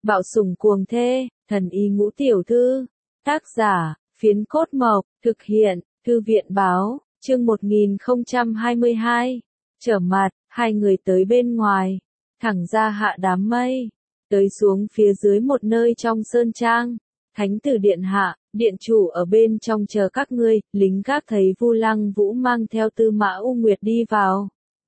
Bạo sủng cuồng thê, thần y ngũ tiểu thư. Tác giả, Phiến Cốt Mộc, thực hiện, Thư viện báo, chương 1022. Trở mặt, hai người tới bên ngoài, thẳng ra hạ đám mây, tới xuống phía dưới một nơi trong sơn trang. Thánh tử điện hạ, điện chủ ở bên trong chờ các ngươi. Lính gác thấy Vu Lăng Vũ mang theo Tư Mã U Nguyệt đi vào.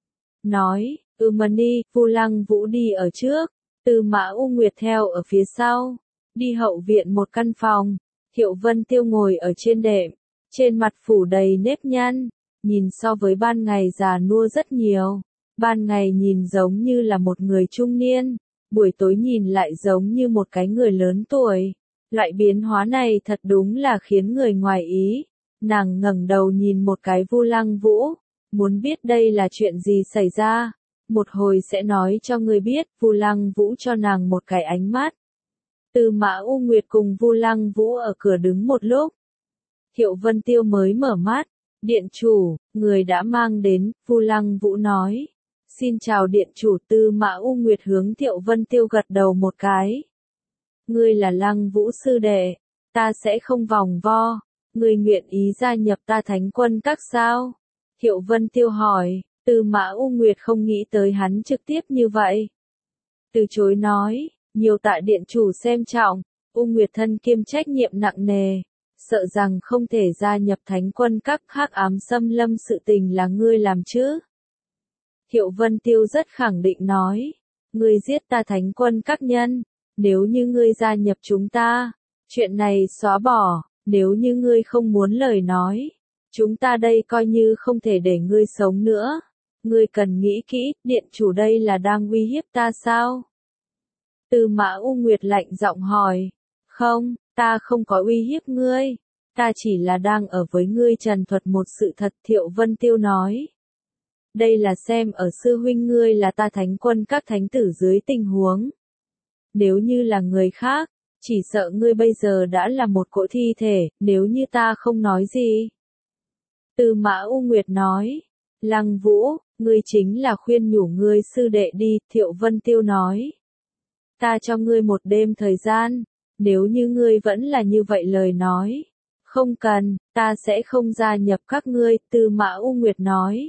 Nói, Mani, Vu Lăng Vũ đi ở trước, Tư Mã U Nguyệt theo ở phía sau. Đi hậu viện một căn phòng, Thiệu Vân Tiêu ngồi ở trên đệm, trên mặt phủ đầy nếp nhăn, nhìn so với ban ngày già nua rất nhiều. Ban ngày nhìn giống như là một người trung niên, buổi tối nhìn lại giống như một cái người lớn tuổi. Loại biến hóa này thật đúng là khiến người ngoài ý. Nàng ngẩng đầu nhìn một cái Vu Lăng Vũ, muốn biết đây là chuyện gì xảy ra. Một hồi sẽ nói cho ngươi biết. Vu Lăng Vũ cho nàng một cái ánh mắt. Tư Mã U Nguyệt cùng Vu Lăng Vũ ở cửa đứng một lúc. Thiệu Vân Tiêu mới mở mắt. Điện chủ, người đã mang đến. Vu Lăng Vũ nói. Xin chào điện chủ. Tư Mã U Nguyệt hướng Thiệu Vân Tiêu gật đầu một cái. Ngươi là Lăng Vũ sư đệ, ta sẽ không vòng vo. Ngươi nguyện ý gia nhập ta Thánh Quân Các sao? Thiệu Vân Tiêu hỏi. Tư Mã U Nguyệt không nghĩ tới hắn trực tiếp như vậy. Từ chối nói, nhiều tạ điện chủ xem trọng. U Nguyệt thân kiêm trách nhiệm nặng nề, sợ rằng không thể gia nhập Thánh Quân Các. Hắc ám xâm lâm sự tình là ngươi làm chứ? Thiệu Vân Tiêu rất khẳng định nói, ngươi giết ta Thánh Quân Các nhân. Nếu như ngươi gia nhập chúng ta, chuyện này xóa bỏ. Nếu như ngươi không muốn lời nói, chúng ta đây coi như không thể để ngươi sống nữa. Ngươi cần nghĩ kỹ, điện chủ đây là đang uy hiếp ta sao? Tư Mã U Nguyệt lạnh giọng hỏi. Không, ta không có uy hiếp ngươi. Ta chỉ là đang ở với ngươi trần thuật một sự thật. Thiệu Vân Tiêu nói. Đây là xem ở sư huynh ngươi là ta Thánh Quân Các thánh tử dưới tình huống. Nếu như là người khác, chỉ sợ ngươi bây giờ đã là một cỗ thi thể. Nếu như ta không nói gì. Tư Mã U Nguyệt nói. Lăng Vũ, ngươi chính là khuyên nhủ ngươi sư đệ đi. Thiệu Vân Tiêu nói. Ta cho ngươi một đêm thời gian. Nếu như ngươi vẫn là như vậy lời nói. Không cần, ta sẽ không gia nhập các ngươi. Tư Mã U Nguyệt nói.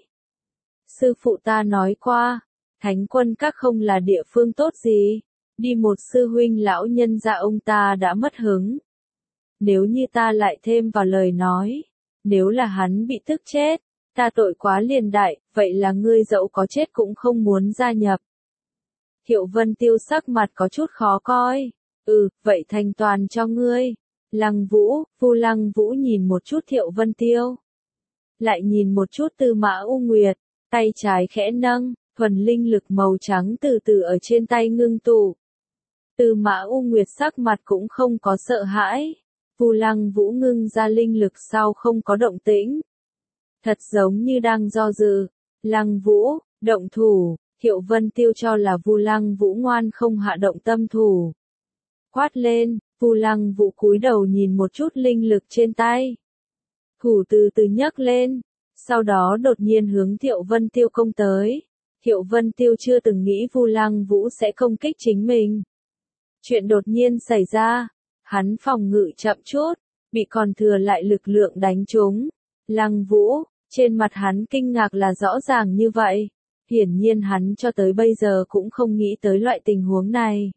Sư phụ ta nói qua, Thánh Quân Các không là địa phương tốt gì. Đi một sư huynh lão nhân gia ông ta đã mất hứng. Nếu như ta lại thêm vào lời nói, nếu là hắn bị tức chết, ta tội quá liền đại, vậy là ngươi dẫu có chết cũng không muốn gia nhập. Thiệu Vân Tiêu sắc mặt có chút khó coi. Vậy thành toàn cho ngươi. Lăng Vũ, Vu Lăng Vũ nhìn một chút Thiệu Vân Tiêu. Lại nhìn một chút Tư Mã U Nguyệt, tay trái khẽ nâng, thuần linh lực màu trắng từ từ ở trên tay ngưng tụ. Tư Mã U Nguyệt sắc mặt cũng không có sợ hãi. Vu Lăng Vũ ngưng ra linh lực sau không có động tĩnh. Thật giống như đang do dự. Lăng Vũ, động thủ. Thiệu Vân Tiêu cho là Vu Lăng Vũ ngoan không hạ động tâm thủ. Quát lên, Vu Lăng Vũ cúi đầu nhìn một chút linh lực trên tay. Thủ từ từ nhấc lên. Sau đó đột nhiên hướng Thiệu Vân Tiêu công tới. Thiệu Vân Tiêu chưa từng nghĩ Vu Lăng Vũ sẽ công kích chính mình. Chuyện đột nhiên xảy ra, hắn phòng ngự chậm chút, bị còn thừa lại lực lượng đánh trúng. Lăng Vũ, trên mặt hắn kinh ngạc là rõ ràng như vậy. Hiển nhiên hắn cho tới bây giờ cũng không nghĩ tới loại tình huống này.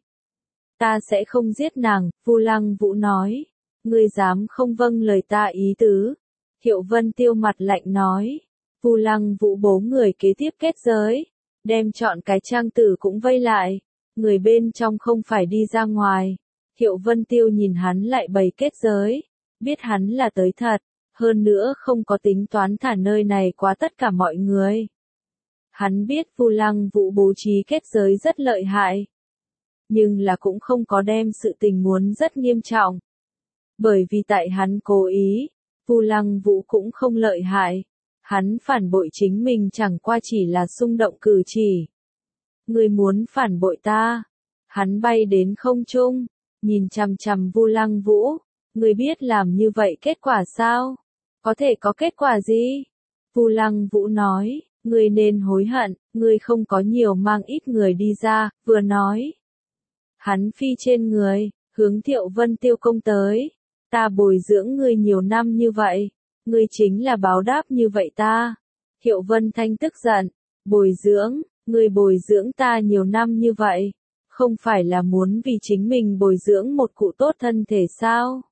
Ta sẽ không giết nàng, Vu Lăng Vũ nói. Ngươi dám không vâng lời ta ý tứ. Thiệu Vân Tiêu mặt lạnh nói. Vu Lăng Vũ bố người kế tiếp kết giới, đem chọn cái trang tử cũng vây lại. Người bên trong không phải đi ra ngoài. Thiệu Vân Tiêu nhìn hắn lại bày kết giới, biết hắn là tới thật, hơn nữa không có tính toán thả nơi này qua tất cả mọi người. Hắn biết Vu Lăng Vũ bố trí kết giới rất lợi hại, nhưng là cũng không có đem sự tình muốn rất nghiêm trọng. Bởi vì tại hắn cố ý, Vu Lăng Vũ cũng không lợi hại. Hắn phản bội chính mình chẳng qua chỉ là xung động cử chỉ. Ngươi muốn phản bội ta? Hắn bay đến không trung, nhìn chằm chằm Vu Lăng Vũ. Ngươi biết làm như vậy kết quả sao? Có thể có kết quả gì? Vu Lăng Vũ nói, ngươi nên hối hận, ngươi không có nhiều mang ít người đi ra, vừa nói. Hắn phi trên người, hướng Thiệu Vân Tiêu công tới. Ta bồi dưỡng ngươi nhiều năm như vậy, ngươi chính là báo đáp như vậy ta. Thiệu Vân Thanh tức giận, bồi dưỡng, ngươi bồi dưỡng ta nhiều năm như vậy, không phải là muốn vì chính mình bồi dưỡng một cụ tốt thân thể sao?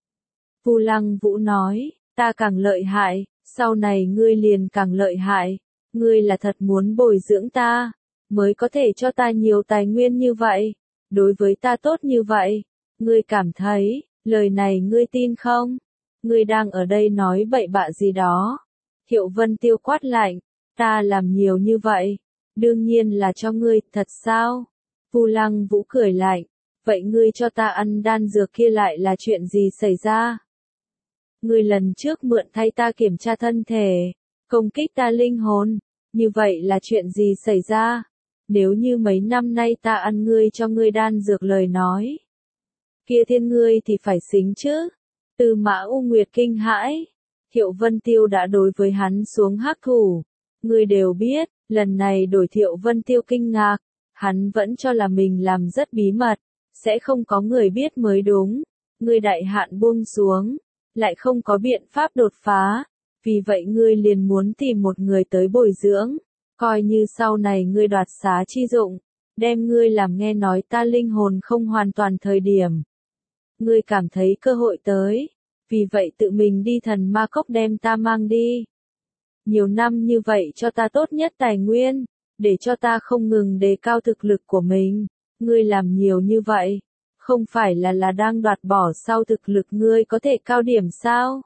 Vu Lăng Vũ nói, ta càng lợi hại, sau này ngươi liền càng lợi hại, ngươi là thật muốn bồi dưỡng ta, mới có thể cho ta nhiều tài nguyên như vậy, đối với ta tốt như vậy, ngươi cảm thấy, lời này ngươi tin không? Ngươi đang ở đây nói bậy bạ gì đó? Thiệu Vân Tiêu quát lạnh, ta làm nhiều như vậy, đương nhiên là cho ngươi, thật sao? Vu Lăng Vũ cười lạnh, vậy ngươi cho ta ăn đan dược kia lại là chuyện gì xảy ra? Ngươi lần trước mượn thay ta kiểm tra thân thể, công kích ta linh hồn, như vậy là chuyện gì xảy ra? Nếu như mấy năm nay ta ăn ngươi cho ngươi đan dược lời nói, kia thiên ngươi thì phải xính chứ. Tư Mã U Nguyệt kinh hãi, Thiệu Vân Tiêu đã đối với hắn xuống hắc thủ. Ngươi đều biết, lần này đổi Thiệu Vân Tiêu kinh ngạc, hắn vẫn cho là mình làm rất bí mật, sẽ không có người biết mới đúng. Ngươi đại hạn buông xuống, lại không có biện pháp đột phá, vì vậy ngươi liền muốn tìm một người tới bồi dưỡng, coi như sau này ngươi đoạt xá chi dụng, đem ngươi làm nghe nói ta linh hồn không hoàn toàn thời điểm. Ngươi cảm thấy cơ hội tới, vì vậy tự mình đi thần ma cốc đem ta mang đi. Nhiều năm như vậy cho ta tốt nhất tài nguyên, để cho ta không ngừng đề cao thực lực của mình, ngươi làm nhiều như vậy, không phải là đang đoạt bỏ sau thực lực ngươi có thể cao điểm sao?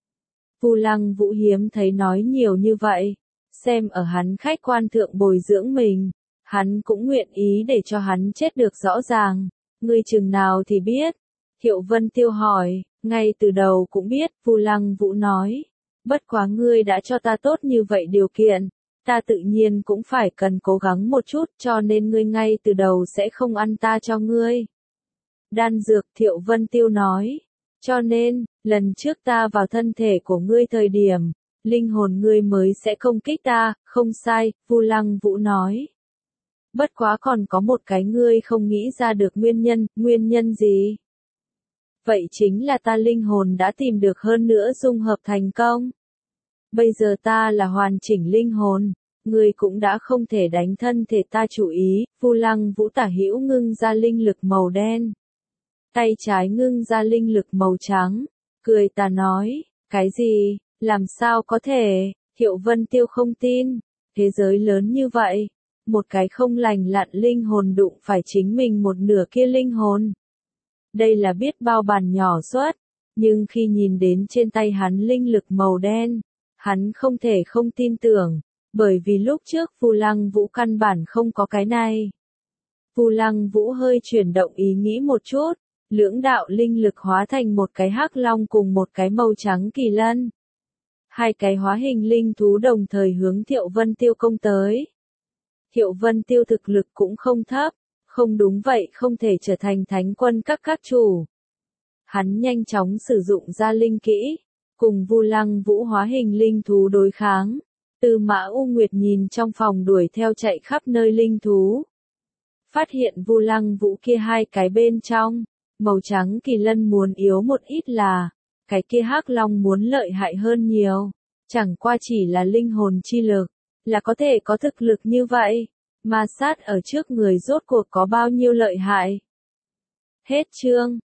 Vu Lăng Vũ hiếm thấy nói nhiều như vậy, xem ở hắn khách quan thượng bồi dưỡng mình, hắn cũng nguyện ý để cho hắn chết được rõ ràng, ngươi chừng nào thì biết? Thiệu Vân Tiêu hỏi, ngay từ đầu cũng biết, Vu Lăng Vũ nói, bất quá ngươi đã cho ta tốt như vậy điều kiện, ta tự nhiên cũng phải cần cố gắng một chút, cho nên ngươi ngay từ đầu sẽ không ăn ta cho ngươi. Đan dược, Thiệu Vân Tiêu nói, cho nên, lần trước ta vào thân thể của ngươi thời điểm, linh hồn ngươi mới sẽ công kích ta, không sai, Vu Lăng Vũ nói. Bất quá còn có một cái ngươi không nghĩ ra được nguyên nhân gì? Vậy chính là ta linh hồn đã tìm được hơn nữa dung hợp thành công. Bây giờ ta là hoàn chỉnh linh hồn, ngươi cũng đã không thể đánh thân thể ta chủ ý, Vu Lăng Vũ tả hữu ngưng ra linh lực màu đen. Tay trái ngưng ra linh lực màu trắng, cười ta nói, cái gì, làm sao có thể, Thiệu Vân Tiêu không tin, thế giới lớn như vậy, một cái không lành lặn linh hồn đụng phải chính mình một nửa kia linh hồn. Đây là biết bao bàn nhỏ suất, nhưng khi nhìn đến trên tay hắn linh lực màu đen, hắn không thể không tin tưởng, bởi vì lúc trước Vu Lăng Vũ căn bản không có cái này. Vu Lăng Vũ hơi chuyển động ý nghĩ một chút, lưỡng đạo linh lực hóa thành một cái hắc long cùng một cái màu trắng kỳ lân. Hai cái hóa hình linh thú đồng thời hướng Thiệu Vân Tiêu công tới. Thiệu Vân Tiêu thực lực cũng không thấp, không đúng vậy không thể trở thành thánh quân các chủ. Hắn nhanh chóng sử dụng ra linh kỹ, cùng Vu Lăng Vũ hóa hình linh thú đối kháng. Tư Mã U Nguyệt nhìn trong phòng đuổi theo chạy khắp nơi linh thú. Phát hiện Vu Lăng Vũ kia hai cái bên trong, màu trắng kỳ lân muốn yếu một ít là, cái kia hắc long muốn lợi hại hơn nhiều, chẳng qua chỉ là linh hồn chi lực, là có thể có thực lực như vậy, ma sát ở trước người rốt cuộc có bao nhiêu lợi hại. Hết chương.